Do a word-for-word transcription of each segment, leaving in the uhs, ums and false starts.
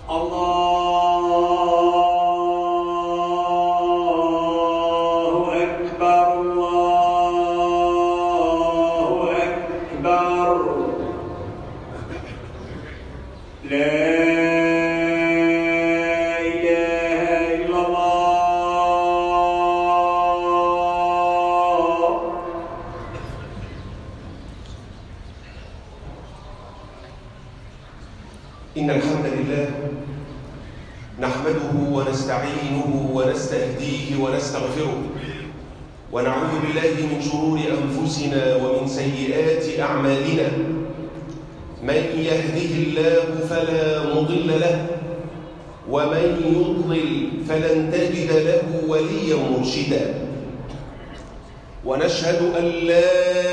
إن الحمد لله نحمده ونستعينه ونستهديه ونستغفره ونعوذ بالله من شرور أنفسنا ومن سيئات أعمالنا. من يهده الله فلا مضل له ومن يضلل فلن تجد له وليا مرشدا. ونشهد أن لا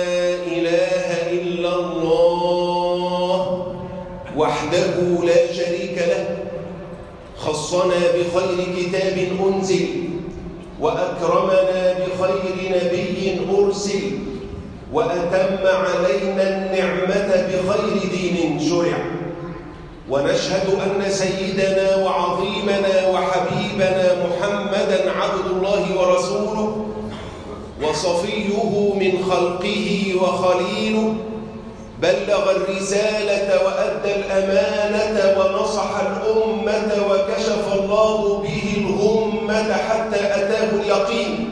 إله إلا الله وحده لا شريك له، خصنا بخير كتاب أنزل وأكرمنا بخير نبي أرسل وأتم علينا النعمة بخير دين شرع. ونشهد أن سيدنا وعظيمنا وحبيبنا محمدًا عبد الله ورسوله وصفيه من خلقه وخليله، بلغ الرسالة وأدى الأمانة ونصح الأمة وكشف الله به الغمة حتى أتاه اليقين،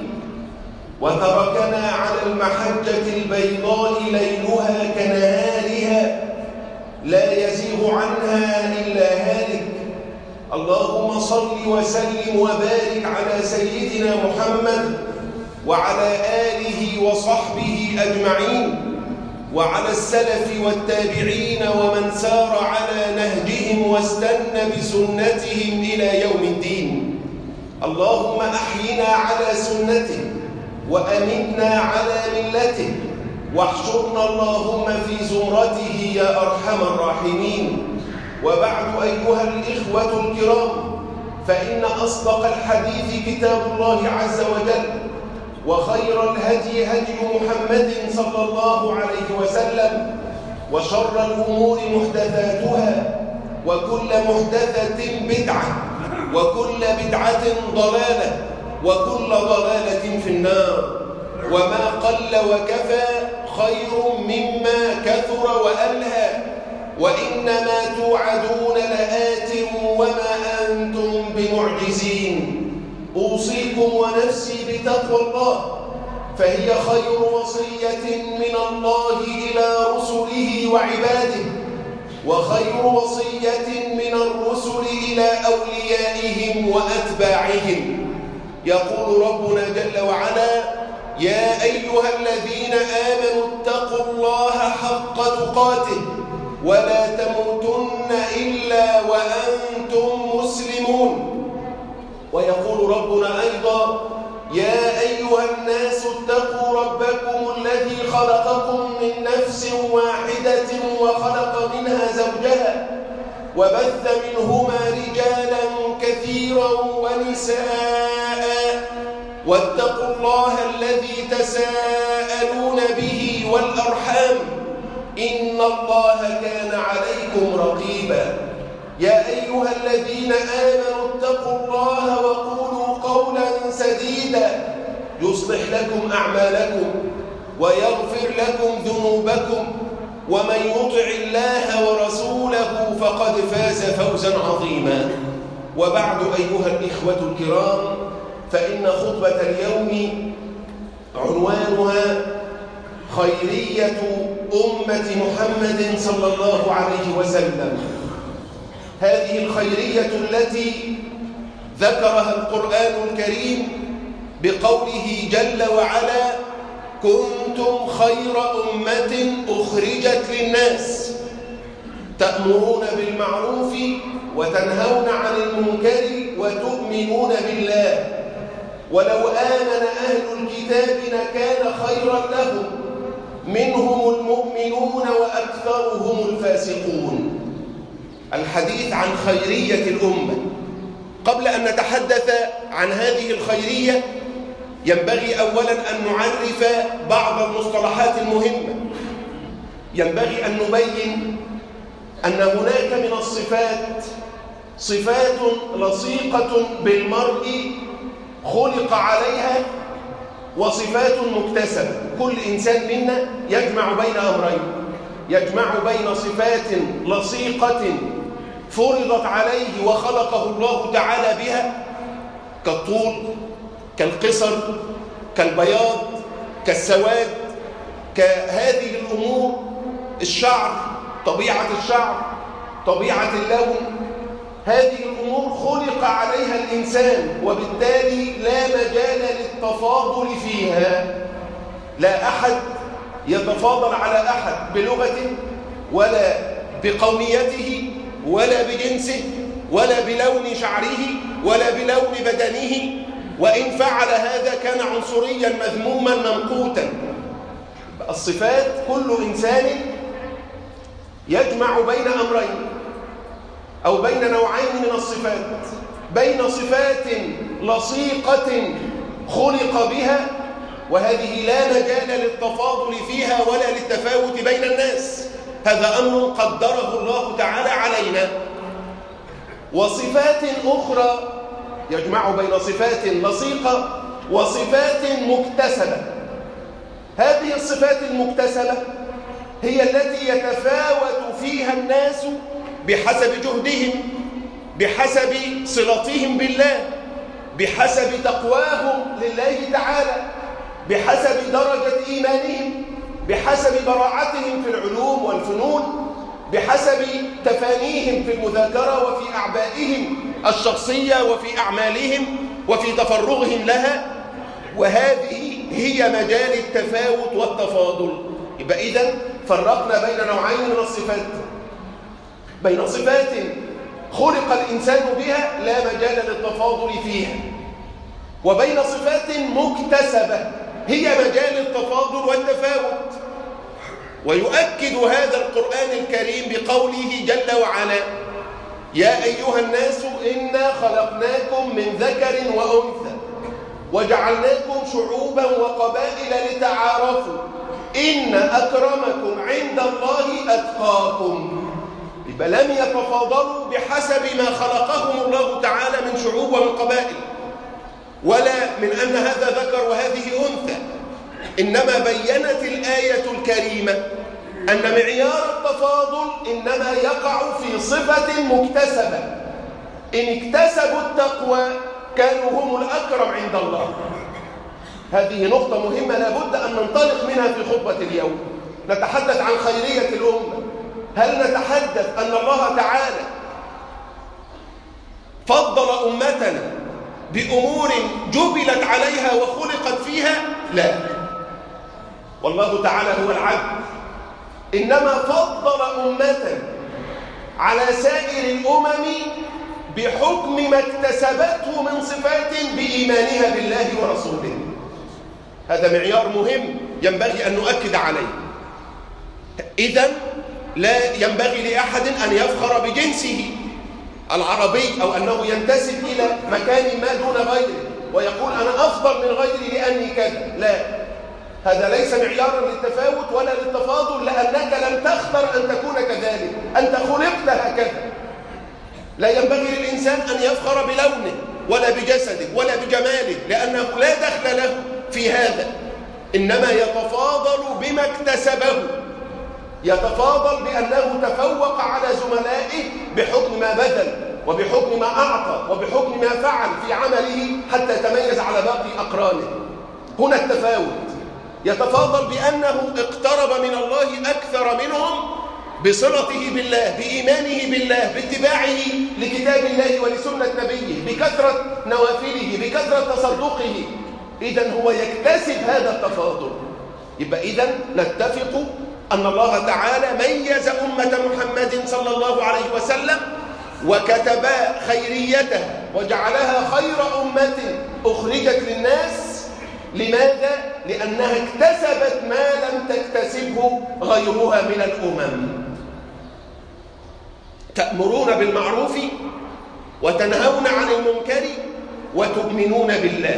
وتركنا على المحجة البيضاء ليلها كنهارها لا يزيغ عنها إلا هالك. اللهم صل وسلم وبارك على سيدنا محمد وعلى آله وصحبه أجمعين، وعلى السلف والتابعين ومن سار على نهجهم واستنى بسنتهم إلى يوم الدين. اللهم أحينا على سنته وأمتنا على ملته، واحشرنا اللهم في زمرته يا أرحم الراحمين. وبعد أيها الإخوة الكرام، فإن أصدق الحديث كتاب الله عز وجل، وخير الهدي هدي محمد صلى الله عليه وسلم، وشر الأمور محدثاتها، وكل محدثة بدعة، وكل بدعة ضلالة، وكل ضلالة في النار. وما قل وكفى خير مما كثر وألهى، وإنما توعدون لآت وما أنتم بمعجزين. أوصيكم ونفسي بتقوى الله، فهي خير وصية من الله إلى رسله وعباده، وخير وصية من الرسل إلى أوليائهم وأتباعهم. يقول ربنا جل وعلا: يا أيها الذين آمنوا اتقوا الله حق تقاته ولا تموتن إلا وأنتم مسلمون. ويقول ربنا أيضا: يا أيها الناس اتقوا ربكم الذي خلقكم من نفس واحدة وخلق منها زوجها وبث منهما رجالا كثيرا ونساء، واتقوا الله الذي تساءلون به والأرحام إن الله كان عليكم رقيبا. يا أيها الذين آمنوا اتقوا الله وقولوا قولا سديدا يصلح لكم أعمالكم ويغفر لكم ذنوبكم، ومن يطع الله ورسوله فقد فاز فوزا عظيما. وبعد أيها الإخوة الكرام، فإن خطبة اليوم عنوانها خيرية أمة محمد صلى الله عليه وسلم. هذه الخيرية التي ذكرها القرآن الكريم بقوله جل وعلا: كنتم خير أمة أخرجت للناس تأمرون بالمعروف وتنهون عن المنكر وتؤمنون بالله، ولو آمن أهل الكتاب لكان خيرا لهم، منهم المؤمنون وأكثرهم الفاسقون. الحديث عن خيرية الأمة. قبل أن نتحدث عن هذه الخيرية، ينبغي أولا أن نعرف بعض المصطلحات المهمة. ينبغي أن نبين أن هناك من الصفات صفات لصيقة بالمرء خلق عليها وصفات مكتسبة. كل إنسان منا يجمع بين أمرين، يجمع بين صفات لصيقة فرضت عليه وخلقه الله تعالى بها كالطول، كالقصر، كالبياض، كالسواد، كهذه الأمور، الشعر، طبيعة الشعر، طبيعة اللون، هذه الأمور خلق عليها الإنسان، وبالتالي لا مجال للتفاضل فيها. لا أحد يتفاضل على أحد بلغته ولا بقوميته ولا بجنسه ولا بلون شعره ولا بلون بدنه، وإن فعل هذا كان عنصريا مذموما ممقوتا. الصفات كل إنسان يجمع بين أمرين أو بين نوعين من الصفات، بين صفات لصيقة خلق بها وهذه لا مجال للتفاضل فيها ولا للتفاوت بين الناس، هذا أمر قدره الله تعالى علينا، وصفات أخرى يجمع بين صفات لصيقة وصفات مكتسبة. هذه الصفات المكتسبة هي التي يتفاوت فيها الناس بحسب جهدهم، بحسب صلتهم بالله، بحسب تقواهم لله تعالى، بحسب درجة إيمانهم، بحسب براعتهم في العلوم والفنون، بحسب تفانيهم في المذاكرة وفي أعبائهم الشخصية وفي أعمالهم وفي تفرغهم لها. وهذه هي مجال التفاوت والتفاضل. يبقى إذن فرقنا بين نوعين من الصفات، بين صفات خلق الإنسان بها لا مجال للتفاضل فيها، وبين صفات مكتسبة هي مجال التفاضل والتفاوت. ويؤكد هذا القرآن الكريم بقوله جل وعلا: يا أيها الناس إنا خلقناكم من ذكر وأنثى وجعلناكم شعوبا وقبائل لتعارفوا إن أكرمكم عند الله أتقاكم. يبقى لم يتفاضلوا بحسب ما خلقهم الله تعالى من شعوب ومن قبائل، ولا من أن هذا ذكر وهذه أنثى، إنما بيّنت الآية الكريمة أن معيار التفاضل إنما يقع في صفة مكتسبة. إن اكتسبوا التقوى كانوا هم الأكرم عند الله. هذه نقطة مهمة لابد أن ننطلق منها في خطبة اليوم. نتحدث عن خيرية الأمة. هل نتحدث أن الله تعالى فضل أمتنا بأمور جبلت عليها وخلقت فيها؟ لا، والله تعالى هو العدل، إنما فضل أمتنا على سائر الأمم بحكم ما اكتسبته من صفات بإيمانها بالله ورسوله. هذا معيار مهم ينبغي أن نؤكد عليه. إذن لا ينبغي لأحد أن يفخر بجنسه العربي أو أنه ينتسب إلى مكان ما دون غيره ويقول أنا أفضل من غيري لأني كذا. لا، هذا ليس معيارا للتفاوت ولا للتفاضل، لأنك لم تختر أن تكون كذلك، أنت خلقت هكذا. لا ينبغي للإنسان أن يفخر بلونه ولا بجسده ولا بجماله، لأنه لا دخل له في هذا، إنما يتفاضل بما اكتسبه، يتفاضل بأنه تفوق على زملائه بحكم ما بذل وبحكم ما أعطى وبحكم ما فعل في عمله حتى تميز على باقي أقرانه. هنا التفاوت. يتفاضل بأنه اقترب من الله أكثر منهم بصلته بالله، بإيمانه بالله، باتباعه لكتاب الله ولسنة نبيه، بكثرة نوافله، بكثرة تصدقه. إذن هو يكتسب هذا التفاضل. يبقى إذن نتفق أن الله تعالى ميز أمة محمد صلى الله عليه وسلم وكتب خيريتها وجعلها خير أمة أخرجت للناس. لماذا؟ لأنها اكتسبت ما لم تكتسبه غيرها من الأمم. تأمرون بالمعروف وتنهون عن المنكر وتؤمنون بالله.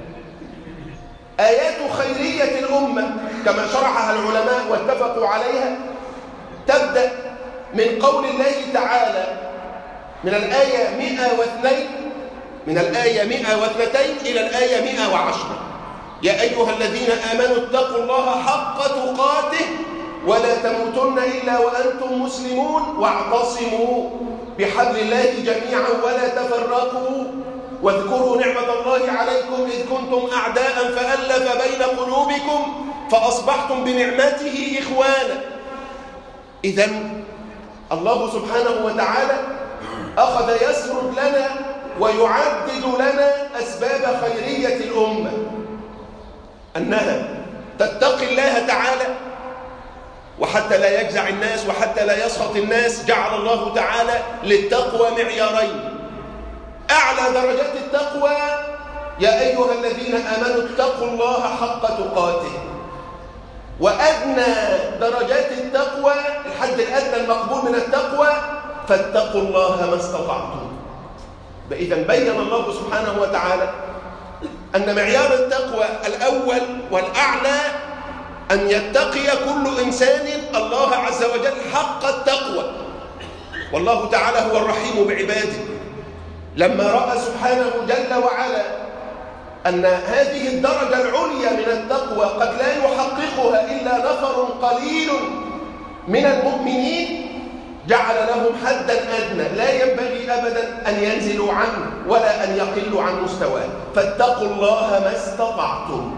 آيات خيرية الأمة كما شرحها العلماء واتفقوا عليها تبدأ من قول الله تعالى: من الآية مئة واثنين من الآية مئة واثنتين إلى الآية مئة وعشرة. يا أيها الذين آمنوا اتقوا الله حق تقاته ولا تموتن إلا وأنتم مسلمون واعتصموا بحبل الله جميعا ولا تفرقوا واذكروا نعمة الله عليكم إذ كنتم أعداء فألف بين قلوبكم فأصبحتم بنعمته إخوانا. إذن الله سبحانه وتعالى أخذ يسرد لنا ويعدد لنا أسباب خيرية الأمة، أنها تتقي الله تعالى، وحتى لا يجزع الناس وحتى لا يسخط الناس جعل الله تعالى للتقوى معيارين. أعلى درجات التقوى يا أيها الذين آمنوا اتقوا الله حق تقاته، وأدنى درجات التقوى الحد الأدنى المقبول من التقوى فاتقوا الله ما استطعتم. إذن بين الله سبحانه وتعالى أن معيار التقوى الأول والأعلى أن يتقي كل إنسان الله عز وجل حق التقوى، والله تعالى هو الرحيم بعباده. لما رأى سبحانه جل وعلا أن هذه الدرجة العليا من التقوى قد لا يحققها إلا نفر قليل من المؤمنين جعل لهم حدا أدنى لا ينبغي أبدا أن ينزلوا عنه ولا أن يقلوا عن مستواه، فاتقوا الله ما استطعتم.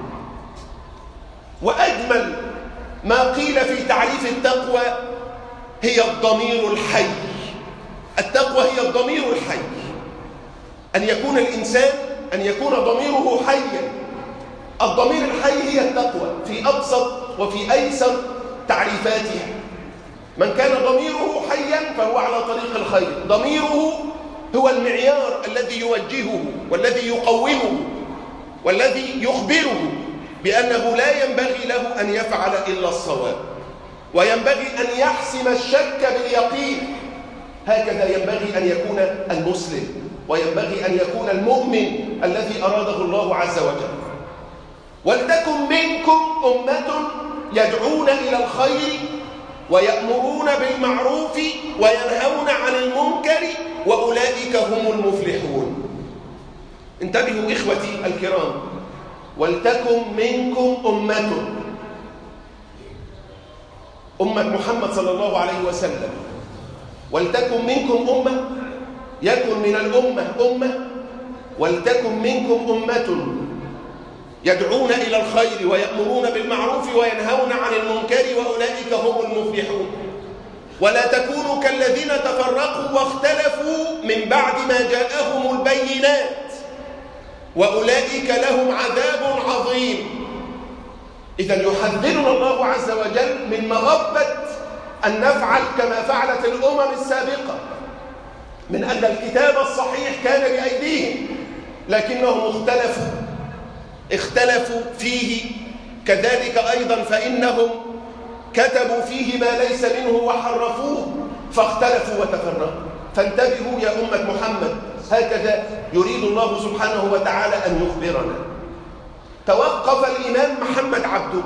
وأجمل ما قيل في تعريف التقوى هي الضمير الحي. التقوى هي الضمير الحي، أن يكون الإنسان أن يكون ضميره حيا. الضمير الحي هي التقوى في أبسط وفي أيسر تعريفاتها. من كان ضميره حيا فهو على طريق الخير. ضميره هو المعيار الذي يوجهه والذي يقومه والذي يخبره بأنه لا ينبغي له أن يفعل إلا الصواب، وينبغي أن يحسم الشك باليقين. هكذا ينبغي أن يكون المسلم، وينبغي أن يكون المؤمن الذي أراده الله عز وجل. ولتكن منكم أمة يدعون إلى الخير ويأمرون بالمعروف وينهون عن المنكر وأولئك هم المفلحون. انتبهوا إخوتي الكرام، ولتكن منكم أمة، أمة محمد صلى الله عليه وسلم. ولتكن منكم أمة، يكن من الأمة أمة، ولتكن منكم أمة يدعون إلى الخير ويأمرون بالمعروف وينهون عن المنكر وأولئك هم المفلحون. ولا تكونوا كالذين تفرقوا واختلفوا من بعد ما جاءهم البينات وأولئك لهم عذاب عظيم. إذن يحذرنا الله عز وجل من مغبة أن نفعل كما فعلت الأمم السابقة، من أن الكتاب الصحيح كان بأيديهم لكنهم اختلفوا اختلفوا فيه، كذلك أيضا فإنهم كتبوا فيه ما ليس منه وحرفوه فاختلفوا وتفرقوا. فانتبهوا يا أمة محمد، هكذا يريد الله سبحانه وتعالى أن يخبرنا. توقف الإمام محمد عبده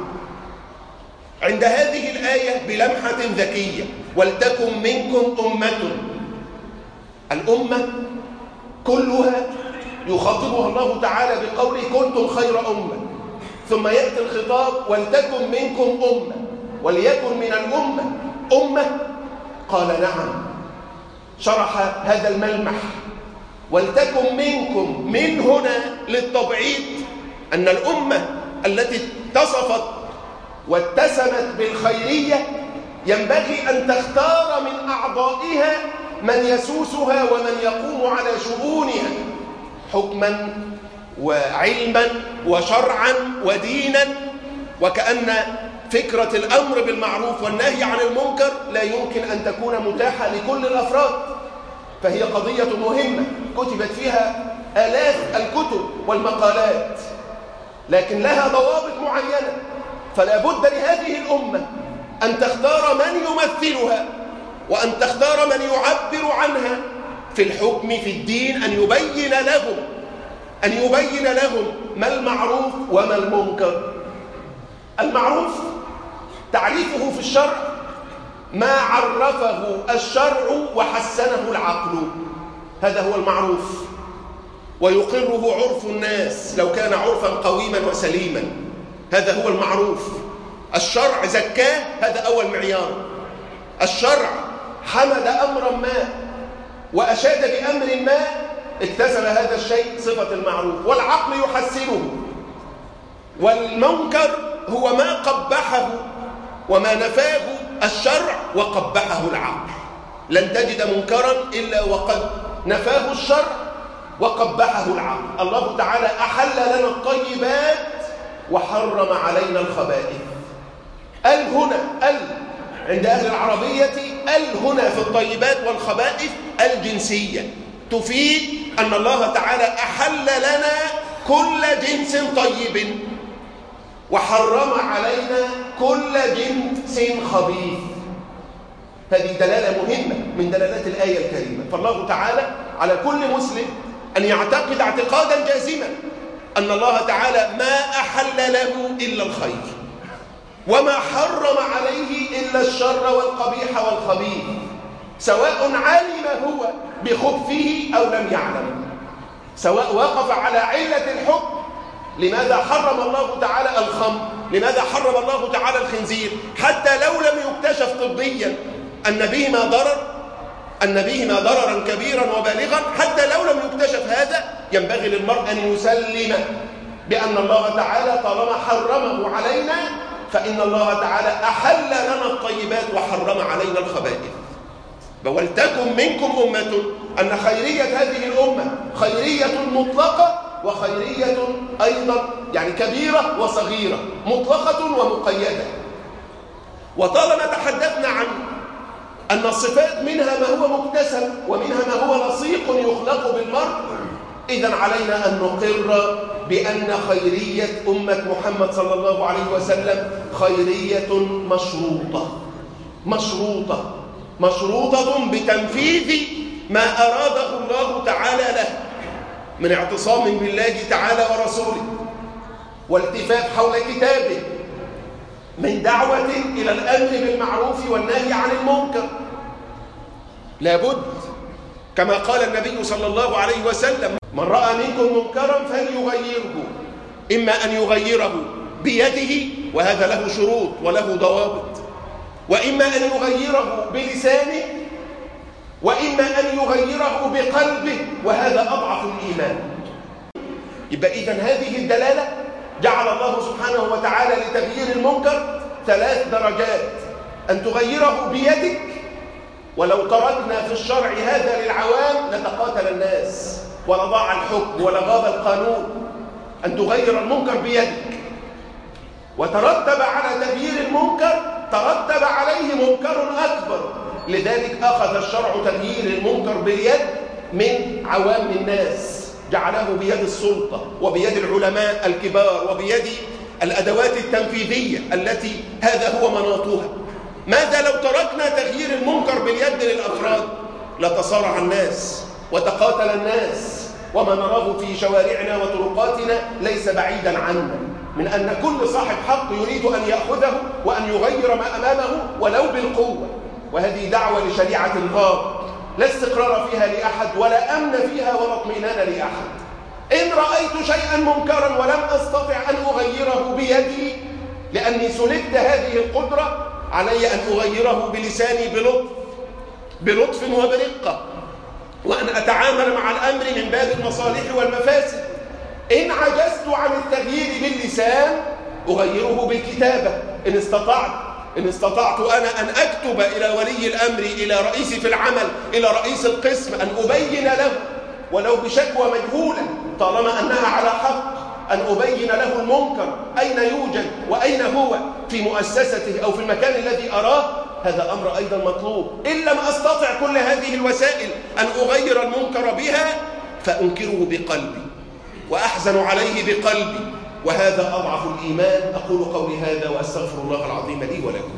عند هذه الآية بلمحة ذكية، ولتكن منكم أمة. الأمة كلها يخاطبها الله تعالى بقوله كنتم خير أمة، ثم يأتي الخطاب ولتكن منكم أمة، وليكن من الأمة أمة. قال نعم، شرح هذا الملمح ولتكن منكم، من هنا للتبعيد أن الأمة التي اتصفت واتسمت بالخيرية ينبغي أن تختار من أعضائها من يسوسها ومن يقوم على شؤونها حكما وعلما وشرعا ودينا. وكأن فكرة الأمر بالمعروف والنهي عن المنكر لا يمكن أن تكون متاحة لكل الأفراد، فهي قضية مهمة كتبت فيها آلاف الكتب والمقالات، لكن لها ضوابط معينة. فلا بد لهذه الأمة أن تختار من يمثلها وأن تختار من يعبر عنها في الحكم في الدين، أن يبين لهم أن يبين لهم ما المعروف وما المنكر. المعروف تعريفه في الشرع ما عرفه الشرع وحسنه العقل. هذا هو المعروف ويقره عرف الناس لو كان عرفا قويما وسليما. هذا هو المعروف. الشرع زكاه، هذا أول معيار. الشرع حمد أمرا ما وأشاد بأمر ما، اكتسب هذا الشيء صفة المعروف، والعقل يحسنه. والمنكر هو ما قبحه وما نفاه الشرع وقبحه العقل. لن تجد منكرا إلا وقد نفاه الشرع وقبحه العقل. الله تعالى أحل لنا الطيبات وحرم علينا الخبائث. ال هنا ال عند أهل العربية ال هنا في الطيبات والخبائث الجنسية، تفيد أن الله تعالى أحل لنا كل جنس طيب وحرم علينا كل جنس خبيث. هذه دلالة مهمة من دلالات الآية الكريمة. فالله تعالى على كل مسلم أن يعتقد اعتقادا جازما أن الله تعالى ما أحل له إلا الخير وما حرم عليه إلا الشر والقبيح والخبيث، سواء علم هو بخبثه أو لم يعلم، سواء وقف على علة الحكم. لماذا حرم الله تعالى الخمر؟ لماذا حرم الله تعالى الخنزير؟ حتى لو لم يكتشف طبيا أن بهما ضرر أن بهما ضررا كبيرا وبالغا، حتى لو لم يكتشف هذا ينبغي للمرء أن يسلم بأن الله تعالى طالما حرمه علينا فإن الله تعالى أحل لنا الطيبات وحرم علينا الخبائث. ولتكن منكم أمة، أن خيرية هذه الأمة خيرية مطلقة وخيرية أيضا يعني كبيرة وصغيرة، مطلقة ومقيدة. وطالما تحدثنا عن أن الصفات منها ما هو مكتسب ومنها ما هو لصيق يخلق بالمرء، إذن علينا أن نقر بأن خيرية أمة محمد صلى الله عليه وسلم خيرية مشروطة مشروطة مشروطة بتنفيذ ما أراده الله تعالى له من اعتصام بالله تعالى ورسوله، والتفاف حول كتابه، من دعوة إلى الأمر بالمعروف والنهي عن المنكر. لابد كما قال النبي صلى الله عليه وسلم: من رأى منكم منكرا فليغيره، إما أن يغيره بيده وهذا له شروط وله ضوابط، وإما أن يغيره بلسانه، وإما أن يغيره بقلبه وهذا أضعف الإيمان. يبقى إذن هذه الدلالة جعل الله سبحانه وتعالى لتغيير المنكر ثلاث درجات: أن تغيره بيدك، ولو تركنا في الشرع هذا للعوام لتقاتل الناس ولضاع الحكم ولغاب القانون. أن تغير المنكر بيدك، وترتب على تغيير المنكر ترتب عليه منكر أكبر، لذلك أخذ الشرع تغيير المنكر باليد من عوام الناس، جعله بيد السلطة وبيد العلماء الكبار وبيد الأدوات التنفيذية التي هذا هو مناطها. ماذا لو تركنا تغيير المنكر باليد للأفراد؟ لتصارع الناس وتقاتل الناس، وما نراه في شوارعنا وطرقاتنا ليس بعيدا عنا من أن كل صاحب حق يريد أن يأخذه وأن يغير ما أمامه ولو بالقوة. وهذه دعوة لشريعة غاب لا استقرار فيها لأحد ولا أمن فيها ولا اطمئنان لأحد. إن رأيت شيئا منكرا ولم أستطع أن أغيره بيدي لأني سلبت هذه القدرة، علي أن أغيره بلساني بلطف بلطف وبرقة، وأن أتعامل مع الأمر من باب المصالح والمفاسد. إن عجزت عن التغيير باللسان أغيره بالكتابة إن استطعت إن استطعت أنا أن أكتب إلى ولي الأمر، إلى رئيسي في العمل، إلى رئيس القسم، أن أبين له ولو بشكوى مجهولة طالما أنها على حق، أن أبين له المنكر أين يوجد وأين هو في مؤسسته أو في المكان الذي أراه. هذا أمر أيضا مطلوب. إن لم أستطع كل هذه الوسائل أن أغير المنكر بها فأنكره بقلبي وأحزن عليه بقلبي، وهذا أضعف الإيمان. أقول قولي هذا وأستغفر الله العظيم لي ولكم.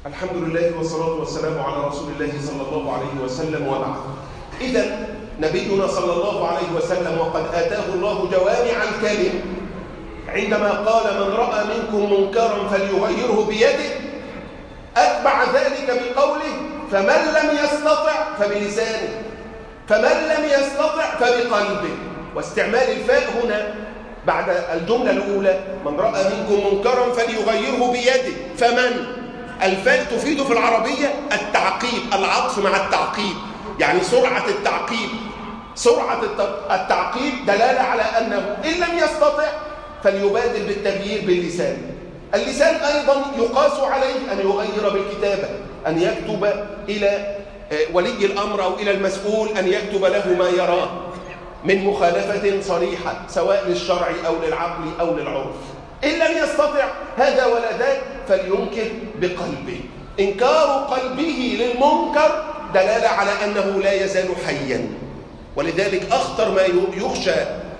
الحمد لله والصلاة والسلام على رسول الله صلى الله عليه وسلم، وبعد. إذا نبينا صلى الله عليه وسلم وقد آتاه الله جوامع الكلم عندما قال: من رأى منكم منكرا فليغيره بيده، أتبع ذلك بقوله: فمن لم يستطع فبلسانه، فمن لم يستطع فبقلبه. واستعمال الفاء هنا بعد الجملة الأولى: من رأى منكم منكرا فليغيره بيده. فمن الفاء تفيد في العربية التعقيب، العطف مع التعقيب، يعني سرعة التعقيب. سرعة التعقيب دلالة على أنه إن لم يستطع فليبادر بالتغيير باللسان. اللسان أيضا يقاس عليه أن يغير بالكتابة، أن يكتب إلى ولي الأمر أو إلى المسؤول أن يكتب له ما يراه من مخالفة صريحة سواء للشرع أو للعقل أو للعرف. إن لم يستطع هذا ولا ذاك فلينكر بقلبه. إنكار قلبه للمنكر دلالة على أنه لا يزال حيا. ولذلك أخطر ما يخشى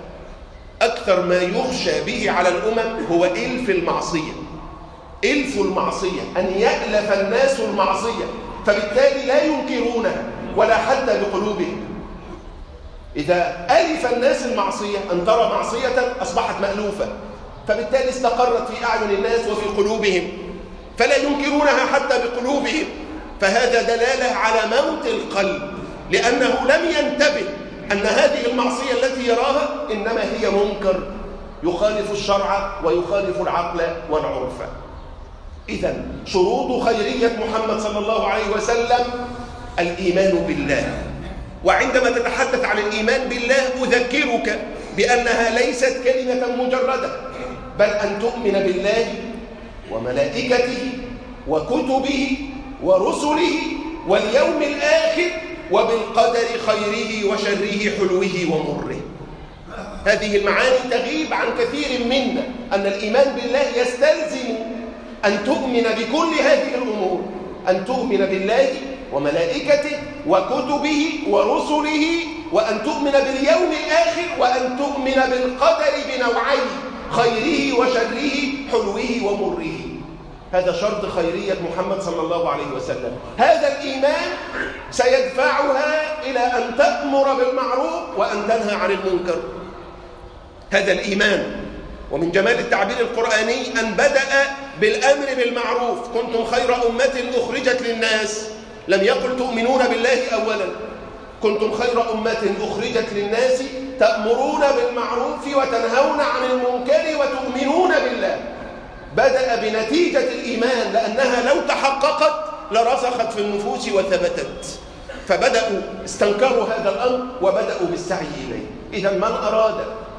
أكثر ما يخشى به على الأمم هو إلف المعصية. إلف المعصية، أن يألف الناس المعصية فبالتالي لا ينكرونها ولا حتى بقلوبهم. إذا ألف الناس المعصية، أن ترى معصية أصبحت مألوفة، فبالتالي استقرت في أعين الناس وفي قلوبهم فلا ينكرونها حتى بقلوبهم. فهذا دلالة على موت القلب، لأنه لم ينتبه أن هذه المعصية التي يراها إنما هي منكر يخالف الشرع ويخالف العقل والعرف. إذن شروط خيرية محمد صلى الله عليه وسلم الإيمان بالله. وعندما تتحدث عن الإيمان بالله أذكرك بأنها ليست كلمة مجردة، بل أن تؤمن بالله وملائكته وكتبه ورسله واليوم الآخر وبالقدر خيره وشره حلوه ومره. هذه المعاني تغيب عن كثير منا، أن الإيمان بالله يستلزم أن تؤمن بكل هذه الأمور، أن تؤمن بالله وملائكته وكتبه ورسله، وأن تؤمن باليوم الآخر، وأن تؤمن بالقدر بنوعيه خيره وشره حلوه ومره. هذا شرط خيرية محمد صلى الله عليه وسلم. هذا الإيمان سيدفعها إلى أن تأمر بالمعروف وأن تنهى عن المنكر. هذا الإيمان. ومن جمال التعبير القرآني أن بدأ بالأمر بالمعروف: كنتم خير أمة أخرجت للناس. لم يقل تؤمنون بالله أولا، كنتم خير أمة أخرجت للناس تأمرون بالمعروف وتنهون عن المنكر وتؤمنون بالله. بدأ بنتيجة الإيمان، لأنها لو تحققت لرسخت في النفوس وثبتت. فبدأوا استنكروا هذا الأمر وبدأوا بالسعي إليه. إذا من أراد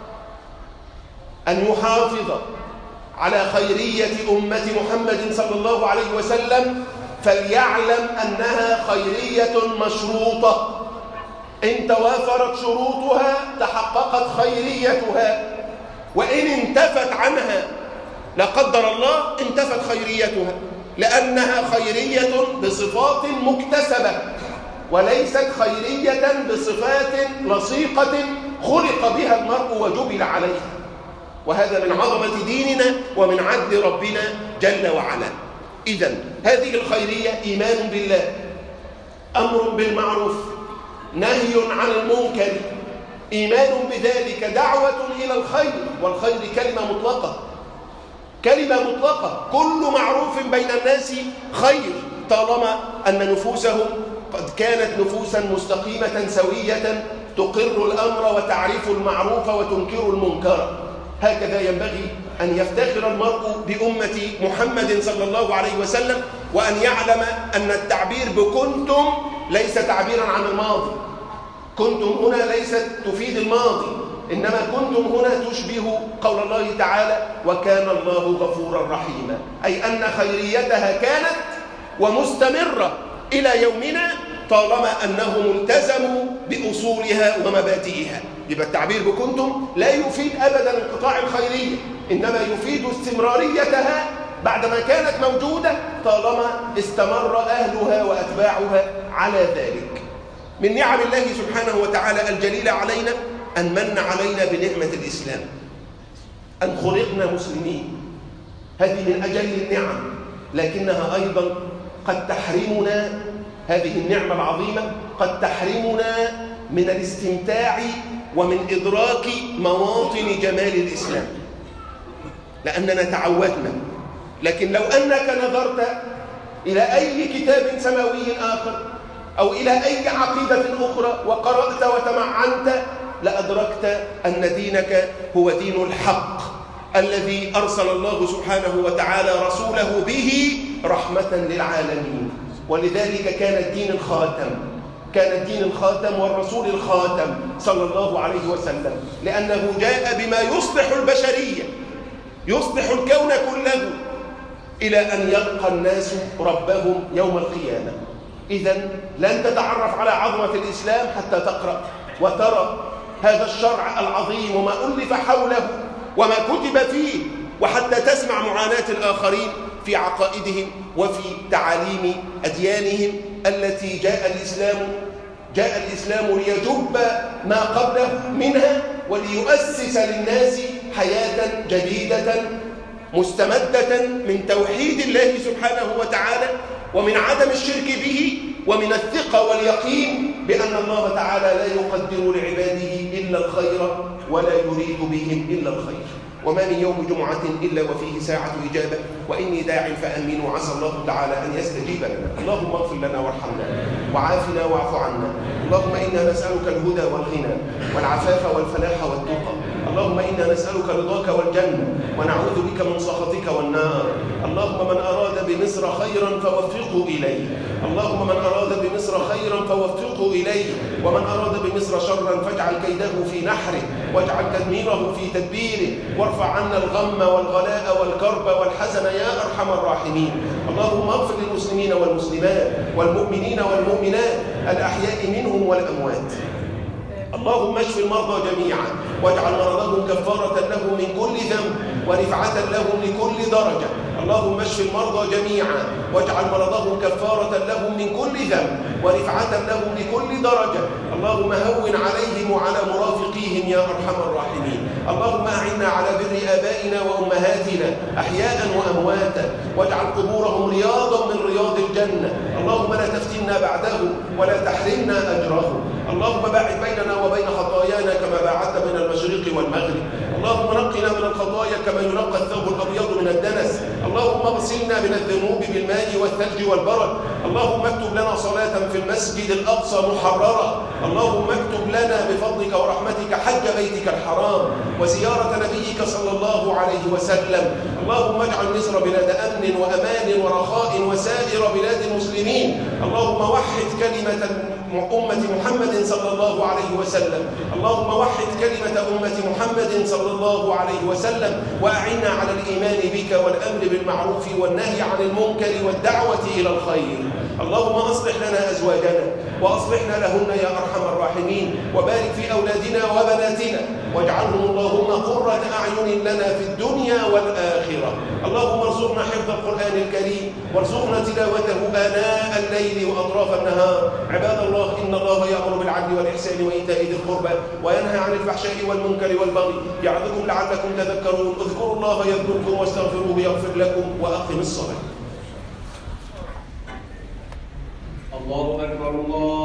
أن يحافظ على خيرية أمة محمد صلى الله عليه وسلم فليعلم أنها خيرية مشروطة. إن توافرت شروطها تحققت خيريتها، وإن انتفت عنها لا قدر الله انتفت خيريتها، لأنها خيرية بصفات مكتسبة وليست خيرية بصفات لصيقة خلق بها المرء وجبل عليها. وهذا من عظمة ديننا ومن عدل ربنا جل وعلا. إذن هذه الخيرية إيمان بالله، أمر بالمعروف، نهي عن المنكر، إيمان بذلك، دعوة إلى الخير. والخير كلمة مطلقة، كلمة مطلقة. كل معروف بين الناس خير طالما أن نفوسهم قد كانت نفوسا مستقيمة سوية تقر الأمر وتعرف المعروف وتنكر المنكر. هكذا ينبغي أن يفتخر المرء بأمة محمد صلى الله عليه وسلم، وأن يعلم أن التعبير بكنتم ليس تعبيرا عن الماضي. كنتم هنا ليست تفيد الماضي، إنما كنتم هنا تشبه قول الله تعالى: وكان الله غفورا رحيما، أي أن خيريتها كانت ومستمرة إلى يومنا طالما أنهم التزموا بأصولها ومبادئها. يبقى التعبير بكنتم لا يفيد أبدا انقطاع الخيرية، إنما يفيد استمراريتها بعدما كانت موجودة طالما استمر أهلها وأتباعها على ذلك. من نعم الله سبحانه وتعالى الجليلة علينا أن من علينا بنعمة الإسلام، أن خلقنا مسلمين. هذه من أجل النعم، لكنها أيضا قد تحرمنا هذه النعمة العظيمة، قد تحرمنا من الاستمتاع ومن إدراك مواطن جمال الإسلام لأننا تعودنا. لكن لو أنك نظرت إلى أي كتاب سماوي آخر أو إلى أي عقيدة أخرى وقرأت وتمعنت لأدركت أن دينك هو دين الحق الذي أرسل الله سبحانه وتعالى رسوله به رحمة للعالمين. ولذلك كان الدين الخاتم، كان الدين الخاتم والرسول الخاتم صلى الله عليه وسلم، لأنه جاء بما يصلح البشرية، يصلح الكون كله إلى أن يلقى الناس ربهم يوم القيامة. إذن لن تتعرف على عظمة الإسلام حتى تقرأ وترى هذا الشرع العظيم وما ألف حوله وما كتب فيه، وحتى تسمع معاناة الآخرين في عقائدهم وفي تعاليم أديانهم التي جاء الإسلام جاء الإسلام ليجب ما قبله منها وليؤسس للناس حياة جديدة مستمدة من توحيد الله سبحانه وتعالى ومن عدم الشرك به ومن الثقة واليقين بأن الله تعالى لا يقدر لعباده إلا الخير ولا يريد بهم إلا الخير. وما من يوم جمعة إلا وفيه ساعة إجابة، وإني داع فأمنوا عسى الله تعالى أن يستجيب لنا. اللهم اغفر لنا وارحمنا وعافنا واعف عنا. اللهم إنا نسألك الهدى والغنى والعفاف والفلاح والتقى. اللهم إنا نسألك رضاك والجنة ونعوذ بك من سخطك والنار. اللهم من أراد بمصر خيرا فوفقه إليه، اللهم من أراد بمصر خيرا فوفقه إليه، ومن أراد بمصر شرا فاجعل كيده في نحره واجعل تدميره في تدبيره، وارفع عنا الغم والغلاء والكرب والحزن يا أرحم الراحمين. اللهم اغفر للمسلمين والمسلمات والمؤمنين والمؤمنات الأحياء منهم والأموات. اللهم اشف المرضى جميعا واجعل مرضهم كفارة لهم من كل ذنب ورفعة لهم لكل درجة. اللهم اشف المرضى جميعا واجعل مرضهم كفارة لهم من كل ذنب ورفعة لهم لكل درجة. اللهم هون عليهم وعلى مرافقيهم يا أرحم الراحمين. اللهم أعنا على بر آبائنا وأمهاتنا أحياء وأمواتا واجعل قبورهم رياضا من رياض الجنة. اللهم لا تفتنا بعدهم ولا تحرمنا أجرهم. اللهم باعد بيننا وبين خطايانا كما باعدت بين المشرق والمغرب. اللهم نقنا من الخطايا كما ينقى الثوب الأبيض من الدنس. اللهم اغسلنا من الذنوب بالماء والثلج والبرد. اللهم اكتب لنا صلاة في المسجد الأقصى محررة. اللهم اكتب لنا بفضلك ورحمتك حج بيتك الحرام وزيارة نبيك صلى الله عليه وسلم. اللهم اجعل مصر بلاد أمن وأمان ورخاء وسائر بلاد المسلمين. اللهم وحد كلمة أمة محمد صلى الله عليه وسلم. اللهم وحد كلمة أمة محمد صلى الله عليه وسلم وأعنا على الإيمان بك والأمر بالمعروف والنهي عن المنكر والدعوة إلى الخير. اللهم أصلح لنا أزواجنا وأصلحنا لهن يا أرحم الراحمين، وبارك في أولادنا وبناتنا واجعلهم اللهم قرة أعين لنا في الدنيا والآخرة. اللهم ارزقنا حفظ القرآن الكريم وارزقنا تلاوته آناء الليل وأطراف النهار. عباد الله، إن الله يأمر بالعدل والإحسان وإيتاء ذي القربى وينهى عن الفحشاء والمنكر والبغي يعظكم لعلكم تذكرون. اذكروا الله يذكركم واستغفروه يغفر لكم وأقم الصلاة. الله أكبر الله